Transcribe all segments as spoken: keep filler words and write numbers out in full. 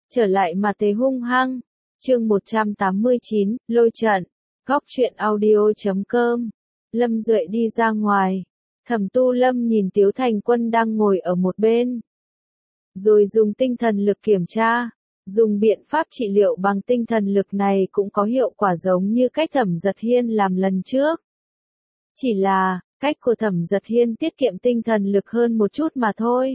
trở lại mà thế hung hăng. Chương một trăm tám mươi chín, lôi trận. Góc truyện audio chấm com. Lâm Duệ đi ra ngoài. Thẩm Tu Lâm nhìn Tiếu Thành Quân đang ngồi ở một bên. Rồi dùng tinh thần lực kiểm tra. Dùng biện pháp trị liệu bằng tinh thần lực này cũng có hiệu quả giống như cách Thẩm Giật Hiên làm lần trước. Chỉ là, cách của Thẩm Giật Hiên tiết kiệm tinh thần lực hơn một chút mà thôi.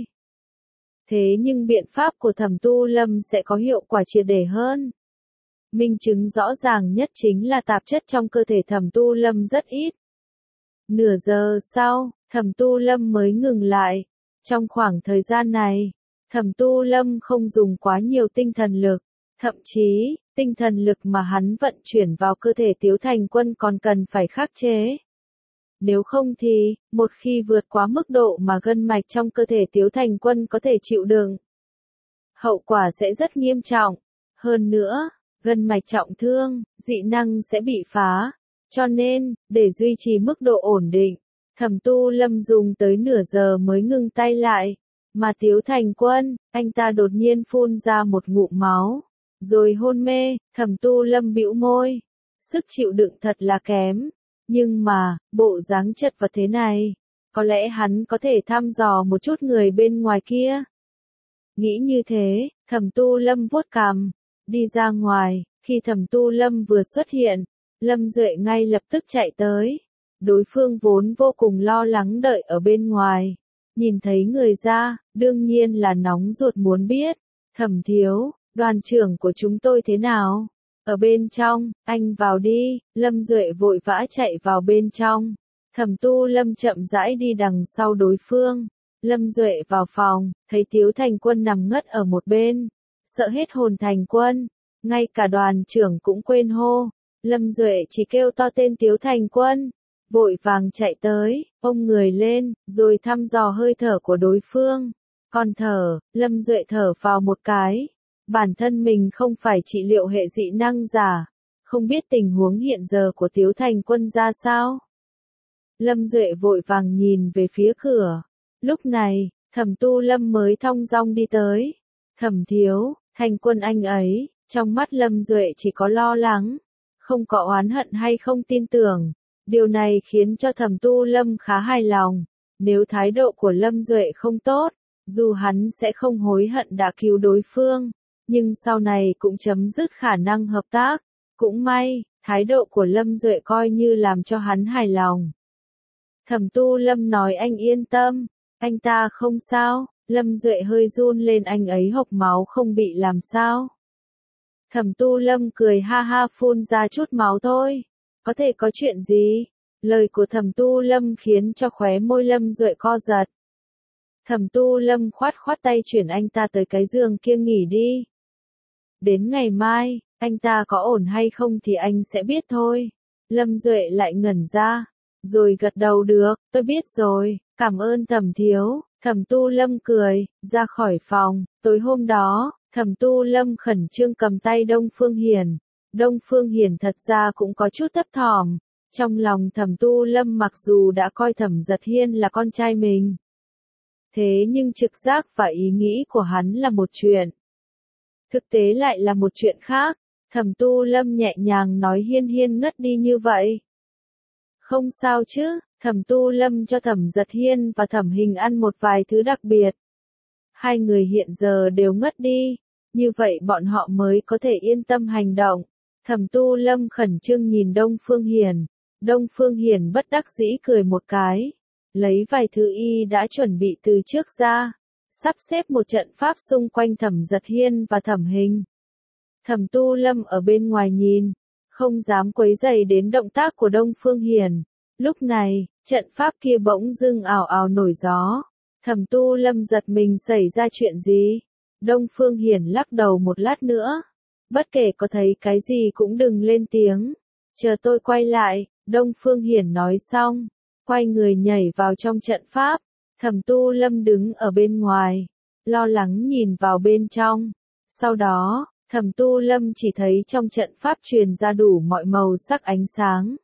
Thế nhưng biện pháp của Thẩm Tu Lâm sẽ có hiệu quả triệt để hơn. Minh chứng rõ ràng nhất chính là tạp chất trong cơ thể Thẩm Tu Lâm rất ít. Nửa giờ sau, Thẩm Tu Lâm mới ngừng lại. Trong khoảng thời gian này, Thẩm Tu Lâm không dùng quá nhiều tinh thần lực, thậm chí, tinh thần lực mà hắn vận chuyển vào cơ thể Tiếu Thành Quân còn cần phải khắc chế. Nếu không thì, một khi vượt quá mức độ mà gân mạch trong cơ thể Tiếu Thành Quân có thể chịu đựng, hậu quả sẽ rất nghiêm trọng. Hơn nữa, gân mạch trọng thương, dị năng sẽ bị phá. Cho nên, để duy trì mức độ ổn định, Thẩm Tu Lâm dùng tới nửa giờ mới ngừng tay lại. Mà Tiếu Thành Quân, anh ta đột nhiên phun ra một ngụm máu, rồi hôn mê. Thẩm Tu Lâm bĩu môi. Sức chịu đựng thật là kém. Nhưng mà, bộ dáng chật vật thế này, có lẽ hắn có thể thăm dò một chút người bên ngoài kia. Nghĩ như thế, Thẩm Tu Lâm vuốt cằm, đi ra ngoài. Khi Thẩm Tu Lâm vừa xuất hiện, Lâm Duệ ngay lập tức chạy tới. Đối phương vốn vô cùng lo lắng đợi ở bên ngoài. Nhìn thấy người ra, đương nhiên là nóng ruột muốn biết. Thẩm thiếu, đoàn trưởng của chúng tôi thế nào? Ở bên trong, anh vào đi. Lâm Duệ vội vã chạy vào bên trong. Thẩm Tu Lâm chậm rãi đi đằng sau đối phương. Lâm Duệ vào phòng, thấy Tiếu Thành Quân nằm ngất ở một bên. Sợ hết hồn Thành Quân. Ngay cả đoàn trưởng cũng quên hô. Lâm Duệ chỉ kêu to tên Tiếu Thành Quân. Vội vàng chạy tới, ôm người lên, rồi thăm dò hơi thở của đối phương. Còn thở, Lâm Duệ thở vào một cái. Bản thân mình không phải trị liệu hệ dị năng giả. Không biết tình huống hiện giờ của Tiếu Thành Quân ra sao. Lâm Duệ vội vàng nhìn về phía cửa. Lúc này, Thẩm Tu Lâm mới thong dong đi tới. Thẩm thiếu, Thành Quân anh ấy, trong mắt Lâm Duệ chỉ có lo lắng. Không có oán hận hay không tin tưởng. Điều này khiến cho Thẩm Tu Lâm khá hài lòng. Nếu thái độ của Lâm Duệ không tốt, dù hắn sẽ không hối hận đã cứu đối phương, nhưng sau này cũng chấm dứt khả năng hợp tác. Cũng may, thái độ của Lâm Duệ coi như làm cho hắn hài lòng. Thẩm Tu Lâm nói anh yên tâm, anh ta không sao. Lâm Duệ hơi run lên, anh ấy hộc máu không bị làm sao. Thẩm Tu Lâm cười ha ha, phun ra chút máu thôi. Có thể có chuyện gì? Lời của Thẩm Tu Lâm khiến cho khóe môi Lâm Duệ co giật. Thẩm Tu Lâm khoát khoát tay chuyển anh ta tới cái giường kia nghỉ đi. Đến ngày mai, anh ta có ổn hay không thì anh sẽ biết thôi. Lâm Duệ lại ngẩn ra, rồi gật đầu được, tôi biết rồi, cảm ơn Thẩm thiếu. Thẩm Tu Lâm cười, ra khỏi phòng. Tối hôm đó, Thẩm Tu Lâm khẩn trương cầm tay Đông Phương Hiền. Đông Phương Hiền thật ra cũng có chút thấp thỏm. Trong lòng Thẩm Tu Lâm mặc dù đã coi Thẩm Giật Hiên là con trai mình. Thế nhưng trực giác và ý nghĩ của hắn là một chuyện. Thực tế lại là một chuyện khác. Thẩm Tu Lâm nhẹ nhàng nói Hiên Hiên ngất đi như vậy. Không sao chứ, Thẩm Tu Lâm cho Thẩm Giật Hiên và Thẩm Hình ăn một vài thứ đặc biệt. Hai người hiện giờ đều ngất đi. Như vậy bọn họ mới có thể yên tâm hành động. Thẩm Tu Lâm khẩn trương nhìn Đông Phương Hiền. Đông Phương Hiền bất đắc dĩ cười một cái. Lấy vài thứ y đã chuẩn bị từ trước ra. Sắp xếp một trận pháp xung quanh Thẩm Giật Hiên và Thẩm Hình. Thẩm Tu Lâm ở bên ngoài nhìn. Không dám quấy rầy đến động tác của Đông Phương Hiền. Lúc này, trận pháp kia bỗng dưng ào ào nổi gió. Thẩm Tu Lâm giật mình, xảy ra chuyện gì? Đông Phương Hiền lắc đầu một lát nữa. Bất kể có thấy cái gì cũng đừng lên tiếng. Chờ tôi quay lại, Đông Phương Hiền nói xong. Quay người nhảy vào trong trận pháp. Thẩm Tu Lâm đứng ở bên ngoài. Lo lắng nhìn vào bên trong. Sau đó, Thẩm Tu Lâm chỉ thấy trong trận pháp truyền ra đủ mọi màu sắc ánh sáng.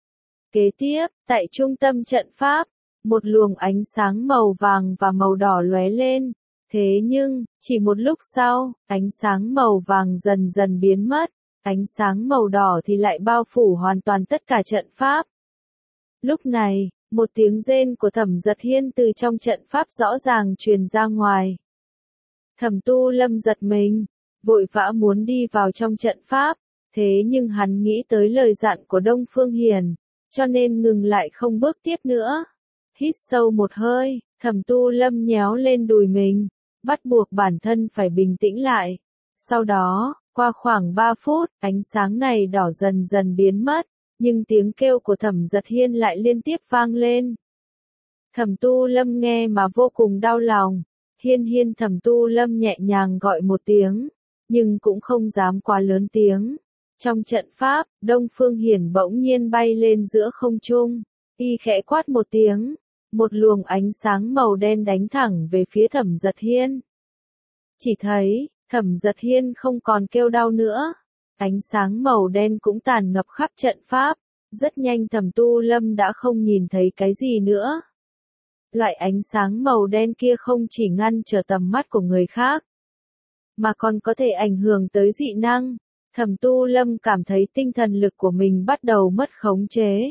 Kế tiếp, tại trung tâm trận pháp, một luồng ánh sáng màu vàng và màu đỏ lóe lên. Thế nhưng, chỉ một lúc sau, ánh sáng màu vàng dần dần biến mất, ánh sáng màu đỏ thì lại bao phủ hoàn toàn tất cả trận pháp. Lúc này, một tiếng rên của Thẩm Giật Hiên từ trong trận pháp rõ ràng truyền ra ngoài. Thẩm Tu Lâm giật mình, vội vã muốn đi vào trong trận pháp, thế nhưng hắn nghĩ tới lời dặn của Đông Phương Hiền, cho nên ngừng lại không bước tiếp nữa. Hít sâu một hơi, Thẩm Tu Lâm nhéo lên đùi mình, bắt buộc bản thân phải bình tĩnh lại. Sau đó, qua khoảng ba phút, ánh sáng này đỏ dần dần biến mất, nhưng tiếng kêu của Thẩm Giật Hiên lại liên tiếp vang lên. Thẩm Tu Lâm nghe mà vô cùng đau lòng. Hiên Hiên, Thẩm Tu Lâm nhẹ nhàng gọi một tiếng, nhưng cũng không dám quá lớn tiếng. Trong trận pháp, Đông Phương Hiển bỗng nhiên bay lên giữa không trung, y khẽ quát một tiếng, một luồng ánh sáng màu đen đánh thẳng về phía Thẩm Giật Hiên. Chỉ thấy, Thẩm Giật Hiên không còn kêu đau nữa, ánh sáng màu đen cũng tàn ngập khắp trận pháp, rất nhanh Thẩm Tu Lâm đã không nhìn thấy cái gì nữa. Loại ánh sáng màu đen kia không chỉ ngăn trở tầm mắt của người khác, mà còn có thể ảnh hưởng tới dị năng. Thẩm Tu Lâm cảm thấy tinh thần lực của mình bắt đầu mất khống chế.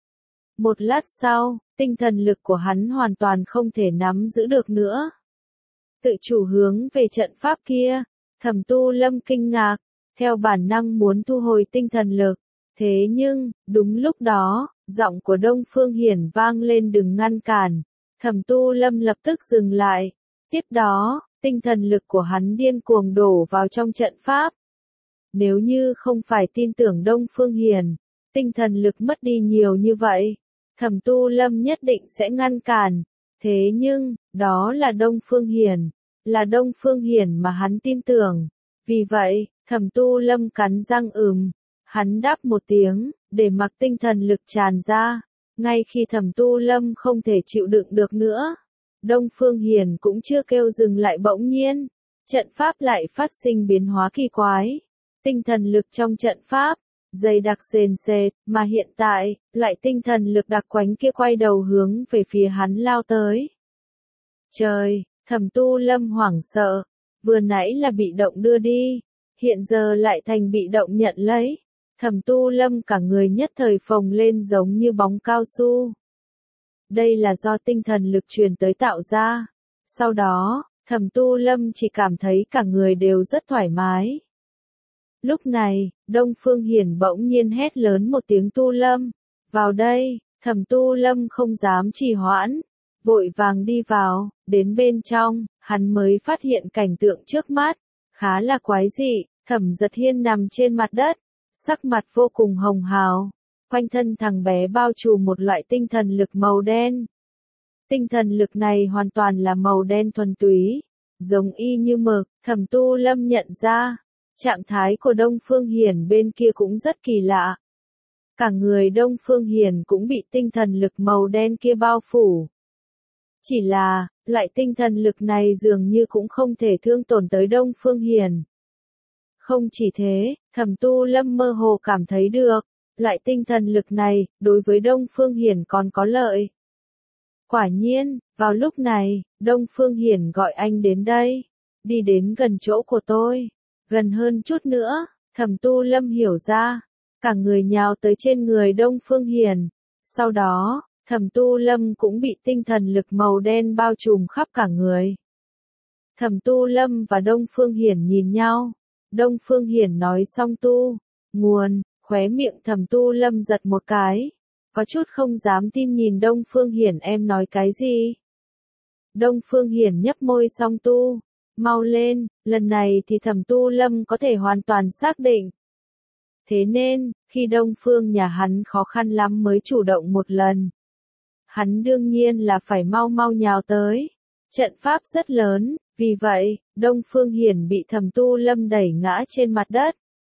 Một lát sau, tinh thần lực của hắn hoàn toàn không thể nắm giữ được nữa. Tự chủ hướng về trận pháp kia, Thẩm Tu Lâm kinh ngạc, theo bản năng muốn thu hồi tinh thần lực. Thế nhưng, đúng lúc đó, giọng của Đông Phương Hiển vang lên, đừng ngăn cản. Thẩm Tu Lâm lập tức dừng lại. Tiếp đó, tinh thần lực của hắn điên cuồng đổ vào trong trận pháp. Nếu như không phải tin tưởng Đông Phương Hiền, tinh thần lực mất đi nhiều như vậy, Thẩm Tu Lâm nhất định sẽ ngăn cản. Thế nhưng, đó là Đông Phương Hiền, là Đông Phương Hiền mà hắn tin tưởng. Vì vậy, Thẩm Tu Lâm cắn răng ừm, hắn đáp một tiếng, để mặc tinh thần lực tràn ra. Ngay khi Thẩm Tu Lâm không thể chịu đựng được nữa, Đông Phương Hiền cũng chưa kêu dừng lại, bỗng nhiên, trận pháp lại phát sinh biến hóa kỳ quái. Tinh thần lực trong trận pháp, dày đặc sền sệt, mà hiện tại, lại tinh thần lực đặc quánh kia quay đầu hướng về phía hắn lao tới. Trời, Thẩm Tu Lâm hoảng sợ, vừa nãy là bị động đưa đi, hiện giờ lại thành bị động nhận lấy. Thẩm Tu Lâm cả người nhất thời phồng lên giống như bóng cao su. Đây là do tinh thần lực truyền tới tạo ra. Sau đó, Thẩm Tu Lâm chỉ cảm thấy cả người đều rất thoải mái. Lúc này, Đông Phương Hiển bỗng nhiên hét lớn một tiếng, Tu Lâm, vào đây. Thẩm Tu Lâm không dám trì hoãn, vội vàng đi vào. Đến bên trong, hắn mới phát hiện cảnh tượng trước mắt khá là quái dị. Thẩm Giật Hiên nằm trên mặt đất, sắc mặt vô cùng hồng hào, quanh thân thằng bé bao trùm một loại tinh thần lực màu đen. Tinh thần lực này hoàn toàn là màu đen thuần túy, giống y như mực. Thẩm Tu Lâm nhận ra, trạng thái của Đông Phương Hiển bên kia cũng rất kỳ lạ. Cả người Đông Phương Hiển cũng bị tinh thần lực màu đen kia bao phủ. Chỉ là, loại tinh thần lực này dường như cũng không thể thương tổn tới Đông Phương Hiển. Không chỉ thế, Thẩm Tu Lâm mơ hồ cảm thấy được, loại tinh thần lực này, đối với Đông Phương Hiển còn có lợi. Quả nhiên, vào lúc này, Đông Phương Hiển gọi anh đến đây, đi đến gần chỗ của tôi, gần hơn chút nữa. Thẩm Tu Lâm hiểu ra, cả người nhào tới trên người Đông Phương Hiển. Sau đó, Thẩm Tu Lâm cũng bị tinh thần lực màu đen bao trùm khắp cả người. Thẩm Tu Lâm và Đông Phương Hiển nhìn nhau. Đông Phương Hiển nói xong tu, nguồn, khóe miệng Thẩm Tu Lâm giật một cái, có chút không dám tin nhìn Đông Phương Hiển, em nói cái gì? Đông Phương Hiển nhấp môi xong tu, mau lên, lần này thì Thẩm Tu Lâm có thể hoàn toàn xác định. Thế nên, khi Đông Phương nhà hắn khó khăn lắm mới chủ động một lần, hắn đương nhiên là phải mau mau nhào tới. Trận pháp rất lớn, vì vậy, Đông Phương Hiển bị Thẩm Tu Lâm đẩy ngã trên mặt đất.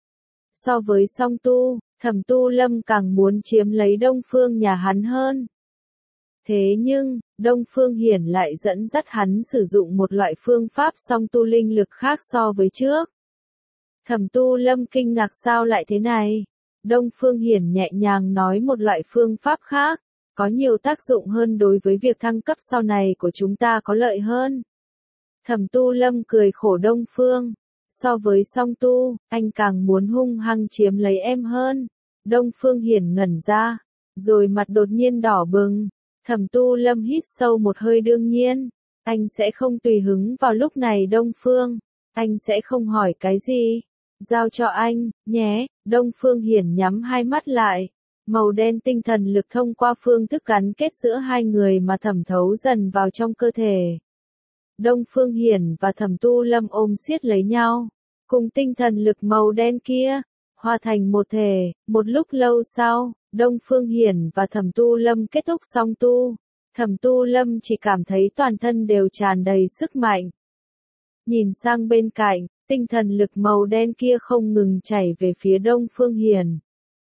So với Song Tu, Thẩm Tu Lâm càng muốn chiếm lấy Đông Phương nhà hắn hơn. Thế nhưng, Đông Phương Hiển lại dẫn dắt hắn sử dụng một loại phương pháp song tu linh lực khác so với trước. Thẩm Tu Lâm kinh ngạc, sao lại thế này? Đông Phương Hiển nhẹ nhàng nói, một loại phương pháp khác, có nhiều tác dụng hơn, đối với việc thăng cấp sau này của chúng ta có lợi hơn. Thẩm Tu Lâm cười khổ Đông Phương. So với Song Tu, anh càng muốn hung hăng chiếm lấy em hơn. Đông Phương Hiển ngẩn ra, rồi mặt đột nhiên đỏ bừng. Thẩm Tu Lâm hít sâu một hơi đương nhiên. Anh sẽ không tùy hứng vào lúc này Đông Phương. Anh sẽ không hỏi cái gì. Giao cho anh, nhé. Đông Phương Hiển nhắm hai mắt lại. Màu đen tinh thần lực thông qua phương thức gắn kết giữa hai người mà thẩm thấu dần vào trong cơ thể. Đông Phương Hiển và Thẩm Tu Lâm ôm siết lấy nhau, cùng tinh thần lực màu đen kia, hòa thành một thể. Một lúc lâu sau, Đông Phương Hiển và Thẩm Tu Lâm kết thúc song tu. Thẩm Tu Lâm chỉ cảm thấy toàn thân đều tràn đầy sức mạnh. Nhìn sang bên cạnh, tinh thần lực màu đen kia không ngừng chảy về phía Đông Phương Hiển.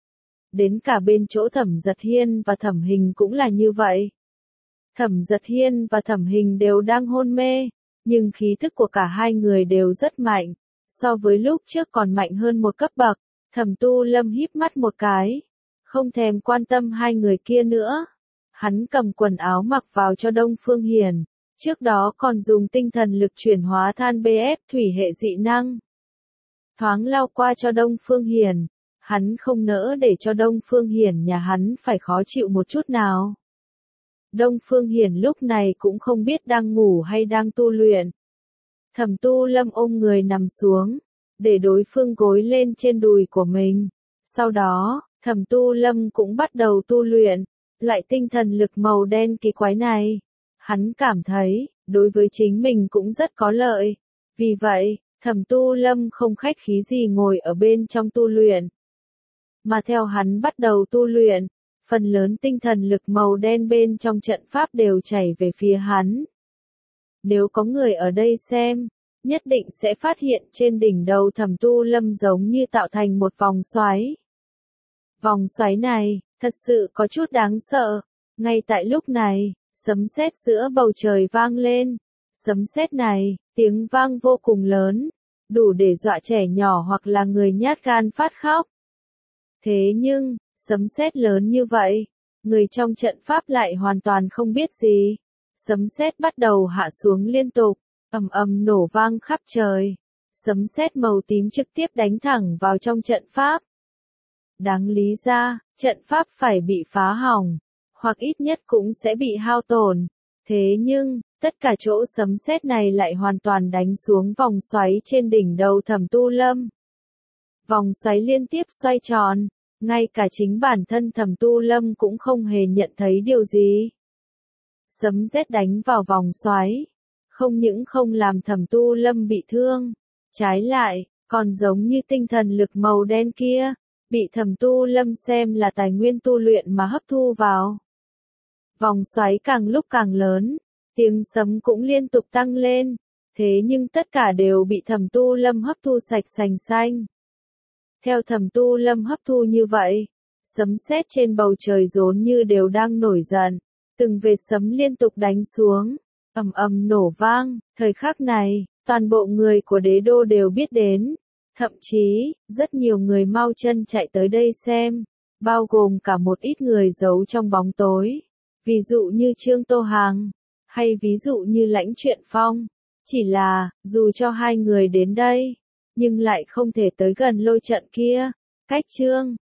Đến cả bên chỗ Thẩm Giật Hiên và Thẩm Hình cũng là như vậy. Thẩm Giật Hiên và Thẩm Hình đều đang hôn mê, nhưng khí thức của cả hai người đều rất mạnh, so với lúc trước còn mạnh hơn một cấp bậc. Thẩm Tu Lâm híp mắt một cái, không thèm quan tâm hai người kia nữa. Hắn cầm quần áo mặc vào cho Đông Phương Hiển, trước đó còn dùng tinh thần lực chuyển hóa than bê ép thủy hệ dị năng. Thoáng lao qua cho Đông Phương Hiển, hắn không nỡ để cho Đông Phương Hiển nhà hắn phải khó chịu một chút nào. Đông Phương Hiển lúc này cũng không biết đang ngủ hay đang tu luyện. Thẩm Tu Lâm ôm người nằm xuống, để đối phương gối lên trên đùi của mình. Sau đó, Thẩm Tu Lâm cũng bắt đầu tu luyện, lại tinh thần lực màu đen kỳ quái này. Hắn cảm thấy, đối với chính mình cũng rất có lợi. Vì vậy, Thẩm Tu Lâm không khách khí gì ngồi ở bên trong tu luyện. Mà theo hắn bắt đầu tu luyện, phần lớn tinh thần lực màu đen bên trong trận pháp đều chảy về phía hắn. Nếu có người ở đây xem, nhất định sẽ phát hiện trên đỉnh đầu Thẩm Tu Lâm giống như tạo thành một vòng xoáy. Vòng xoáy này, thật sự có chút đáng sợ. Ngay tại lúc này, sấm sét giữa bầu trời vang lên. Sấm sét này, tiếng vang vô cùng lớn, đủ để dọa trẻ nhỏ hoặc là người nhát gan phát khóc. Thế nhưng, sấm sét lớn như vậy, người trong trận pháp lại hoàn toàn không biết gì. Sấm sét bắt đầu hạ xuống liên tục, ầm ầm nổ vang khắp trời. Sấm sét màu tím trực tiếp đánh thẳng vào trong trận pháp. Đáng lý ra, trận pháp phải bị phá hỏng, hoặc ít nhất cũng sẽ bị hao tổn. Thế nhưng, tất cả chỗ sấm sét này lại hoàn toàn đánh xuống vòng xoáy trên đỉnh đầu Thẩm Tu Lâm. Vòng xoáy liên tiếp xoay tròn, ngay cả chính bản thân Thẩm Tu Lâm cũng không hề nhận thấy điều gì. Sấm sét đánh vào vòng xoáy, không những không làm Thẩm Tu Lâm bị thương, trái lại, còn giống như tinh thần lực màu đen kia, bị Thẩm Tu Lâm xem là tài nguyên tu luyện mà hấp thu vào. Vòng xoáy càng lúc càng lớn, tiếng sấm cũng liên tục tăng lên, thế nhưng tất cả đều bị Thẩm Tu Lâm hấp thu sạch sành xanh. Theo Thẩm Tu Lâm hấp thu như vậy, sấm sét trên bầu trời rốn như đều đang nổi giận, từng vệt sấm liên tục đánh xuống, ầm ầm nổ vang. Thời khắc này, toàn bộ người của đế đô đều biết đến, thậm chí, rất nhiều người mau chân chạy tới đây xem, bao gồm cả một ít người giấu trong bóng tối, ví dụ như Trương Tô Hàng, hay ví dụ như Lãnh Truyện Phong. Chỉ là, dù cho hai người đến đây, nhưng lại không thể tới gần lôi trận kia. Cách Trương